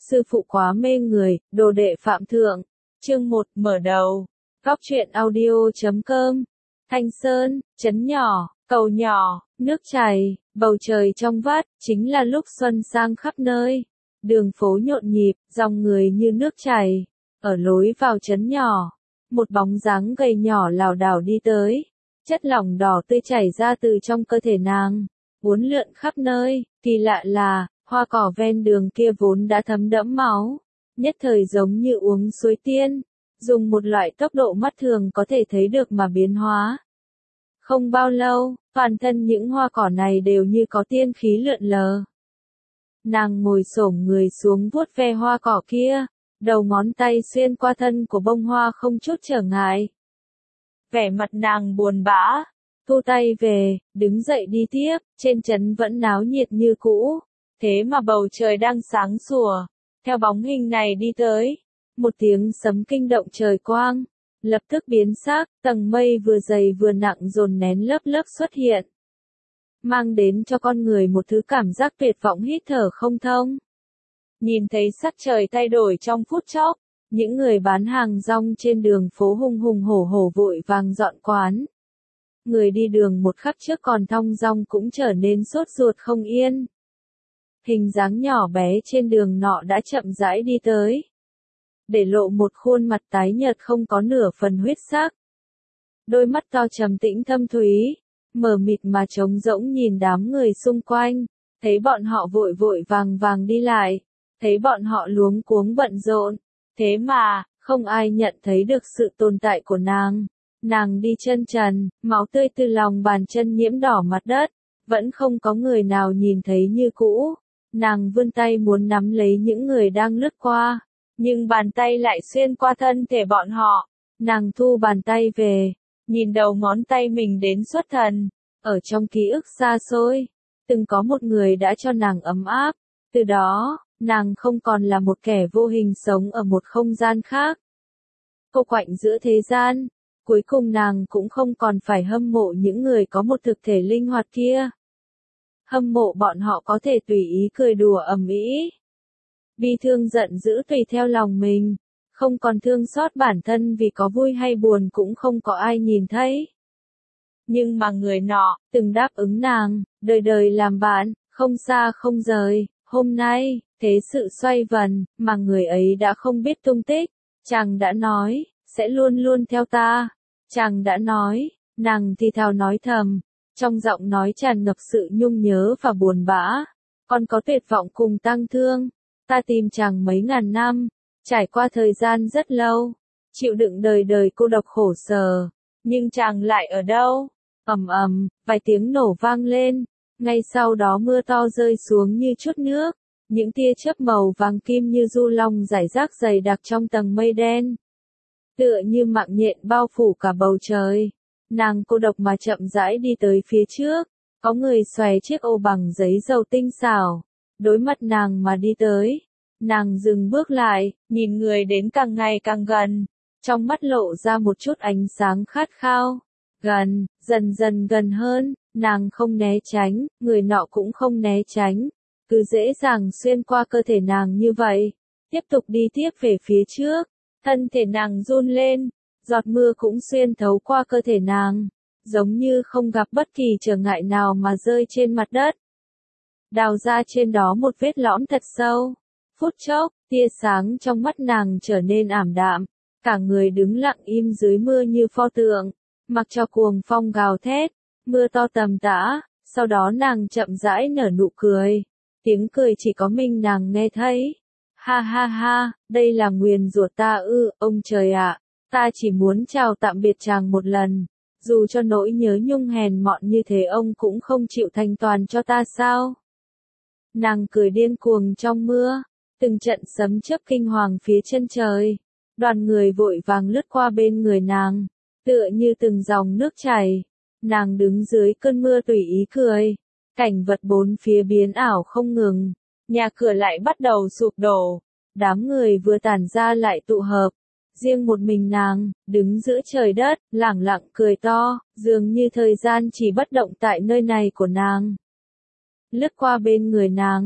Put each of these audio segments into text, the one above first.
Sư phụ quá mê người, đồ đệ phạm thượng. Chương 1, mở đầu. Góc truyện audio.com. Thanh Sơn, trấn nhỏ, cầu nhỏ, nước chảy, bầu trời trong vắt, chính là lúc xuân sang khắp nơi. Đường phố nhộn nhịp, dòng người như nước chảy. Ở lối vào trấn nhỏ, một bóng dáng gầy nhỏ lảo đảo đi tới. Chất lỏng đỏ tươi chảy ra từ trong cơ thể nàng, uốn lượn khắp nơi. Kỳ lạ là, hoa cỏ ven đường kia vốn đã thấm đẫm máu, nhất thời giống như uống suối tiên, dùng một loại tốc độ mắt thường có thể thấy được mà biến hóa. Không bao lâu, toàn thân những hoa cỏ này đều như có tiên khí lượn lờ. Nàng ngồi xổm người xuống vuốt ve hoa cỏ kia, đầu ngón tay xuyên qua thân của bông hoa không chút trở ngại. Vẻ mặt nàng buồn bã, thu tay về, đứng dậy đi tiếp, trên trấn vẫn náo nhiệt như cũ. Thế mà bầu trời đang sáng sủa, theo bóng hình này đi tới, một tiếng sấm kinh động trời quang, lập tức biến sắc, tầng mây vừa dày vừa nặng dồn nén lớp lớp xuất hiện, mang đến cho con người một thứ cảm giác tuyệt vọng hít thở không thông. Nhìn thấy sắc trời thay đổi trong phút chốc, những người bán hàng rong trên đường phố hùng hùng hổ hổ vội vàng dọn quán. Người đi đường một khắc trước còn thong dong cũng trở nên sốt ruột không yên. Hình dáng nhỏ bé trên đường nọ đã chậm rãi đi tới, để lộ một khuôn mặt tái nhợt không có nửa phần huyết sắc. Đôi mắt to trầm tĩnh thâm thúy, mờ mịt mà trống rỗng nhìn đám người xung quanh, thấy bọn họ vội vội vàng vàng đi lại, thấy bọn họ luống cuống bận rộn, thế mà, không ai nhận thấy được sự tồn tại của nàng. Nàng đi chân trần, máu tươi từ lòng bàn chân nhiễm đỏ mặt đất, vẫn không có người nào nhìn thấy như cũ. Nàng vươn tay muốn nắm lấy những người đang lướt qua, nhưng bàn tay lại xuyên qua thân thể bọn họ. Nàng thu bàn tay về, nhìn đầu ngón tay mình đến xuất thần. Ở trong ký ức xa xôi, từng có một người đã cho nàng ấm áp. Từ đó, nàng không còn là một kẻ vô hình sống ở một không gian khác, cô quạnh giữa thế gian. Cuối cùng nàng cũng không còn phải hâm mộ những người có một thực thể linh hoạt kia. Hâm mộ bọn họ có thể tùy ý cười đùa ầm ĩ, bi thương giận dữ tùy theo lòng mình, không còn thương xót bản thân vì có vui hay buồn cũng không có ai nhìn thấy. Nhưng mà người nọ, từng đáp ứng nàng, đời đời làm bạn, không xa không rời, hôm nay, thế sự xoay vần, mà người ấy đã không biết tung tích. Chàng đã nói, sẽ luôn luôn theo ta. Chàng đã nói, nàng thì thào nói thầm, trong giọng nói tràn ngập sự nhung nhớ và buồn bã, còn có tuyệt vọng cùng tang thương. Ta tìm chàng mấy ngàn năm, trải qua thời gian rất lâu, chịu đựng đời đời cô độc khổ sở, nhưng chàng lại ở đâu? Ầm ầm, vài tiếng nổ vang lên, ngay sau đó mưa to rơi xuống như chút nước, những tia chớp màu vàng kim như du long rải rác dày đặc trong tầng mây đen, tựa như mạng nhện bao phủ cả bầu trời. Nàng cô độc mà chậm rãi đi tới phía trước, có người xòe chiếc ô bằng giấy dầu tinh xảo, đối mặt nàng mà đi tới. Nàng dừng bước lại, nhìn người đến càng ngày càng gần, trong mắt lộ ra một chút ánh sáng khát khao. Gần, dần dần gần hơn, nàng không né tránh, người nọ cũng không né tránh, cứ dễ dàng xuyên qua cơ thể nàng như vậy, tiếp tục đi tiếp về phía trước. Thân thể nàng run lên, giọt mưa cũng xuyên thấu qua cơ thể nàng, giống như không gặp bất kỳ trở ngại nào mà rơi trên mặt đất, đào ra trên đó một vết lõm thật sâu. Phút chốc, tia sáng trong mắt nàng trở nên ảm đạm, cả người đứng lặng im dưới mưa như pho tượng, mặc cho cuồng phong gào thét, mưa to tầm tã. Sau đó nàng chậm rãi nở nụ cười, tiếng cười chỉ có mình nàng nghe thấy. Ha ha ha, đây là nguyền rủa ta ư? Ông trời ạ, ta chỉ muốn chào tạm biệt chàng một lần, dù cho nỗi nhớ nhung hèn mọn như thế ông cũng không chịu thành toàn cho ta sao? Nàng cười điên cuồng trong mưa, từng trận sấm chớp kinh hoàng phía chân trời, đoàn người vội vàng lướt qua bên người nàng, tựa như từng dòng nước chảy. Nàng đứng dưới cơn mưa tùy ý cười, cảnh vật bốn phía biến ảo không ngừng. Nhà cửa lại bắt đầu sụp đổ, đám người vừa tản ra lại tụ hợp, riêng một mình nàng, đứng giữa trời đất, lẳng lặng cười to, dường như thời gian chỉ bất động tại nơi này của nàng. Lướt qua bên người nàng,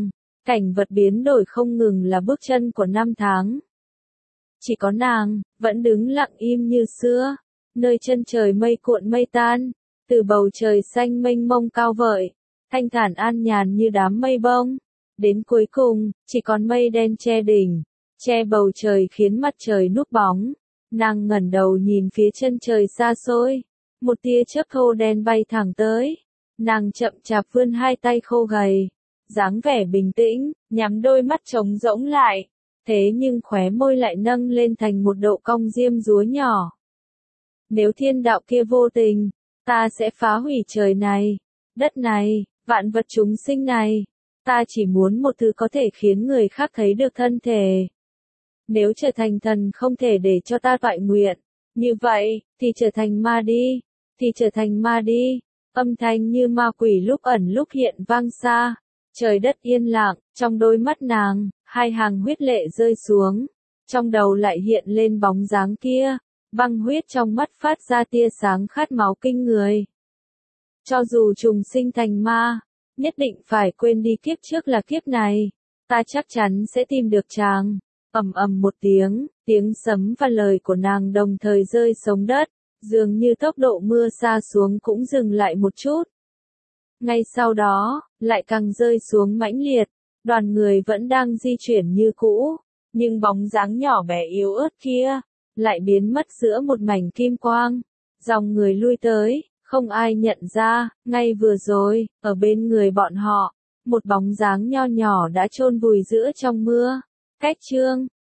Cảnh vật biến đổi không ngừng là bước chân của năm tháng. Chỉ có nàng, vẫn đứng lặng im như xưa, nơi chân trời mây cuộn mây tan, từ bầu trời xanh mênh mông cao vời, thanh thản an nhàn như đám mây bông. Đến cuối cùng, chỉ còn mây đen che đỉnh, che bầu trời khiến mặt trời núp bóng. Nàng ngẩng đầu nhìn phía chân trời xa xôi, một tia chớp thô đen bay thẳng tới. Nàng chậm chạp vươn hai tay khô gầy, dáng vẻ bình tĩnh, nhắm đôi mắt trống rỗng lại. Thế nhưng khóe môi lại nâng lên thành một độ cong diêm dúa nhỏ. Nếu thiên đạo kia vô tình, ta sẽ phá hủy trời này, đất này, vạn vật chúng sinh này. Ta chỉ muốn một thứ có thể khiến người khác thấy được thân thể. Nếu trở thành thần không thể để cho ta toại nguyện, như vậy, thì trở thành ma đi, thì trở thành ma đi. Âm thanh như ma quỷ lúc ẩn lúc hiện vang xa. Trời đất yên lặng, trong đôi mắt nàng, hai hàng huyết lệ rơi xuống. Trong đầu lại hiện lên bóng dáng kia, băng huyết trong mắt phát ra tia sáng khát máu kinh người. Cho dù trùng sinh thành ma, nhất định phải quên đi kiếp trước là kiếp này. Ta chắc chắn sẽ tìm được chàng. Ầm ầm một tiếng, tiếng sấm và lời của nàng đồng thời rơi xuống đất, dường như tốc độ mưa sa xuống cũng dừng lại một chút. Ngay sau đó, lại càng rơi xuống mãnh liệt, đoàn người vẫn đang di chuyển như cũ, nhưng bóng dáng nhỏ bé yếu ớt kia, lại biến mất giữa một mảnh kim quang. Dòng người lui tới, không ai nhận ra, ngay vừa rồi, ở bên người bọn họ, một bóng dáng nho nhỏ đã chôn vùi giữa trong mưa. Cách chương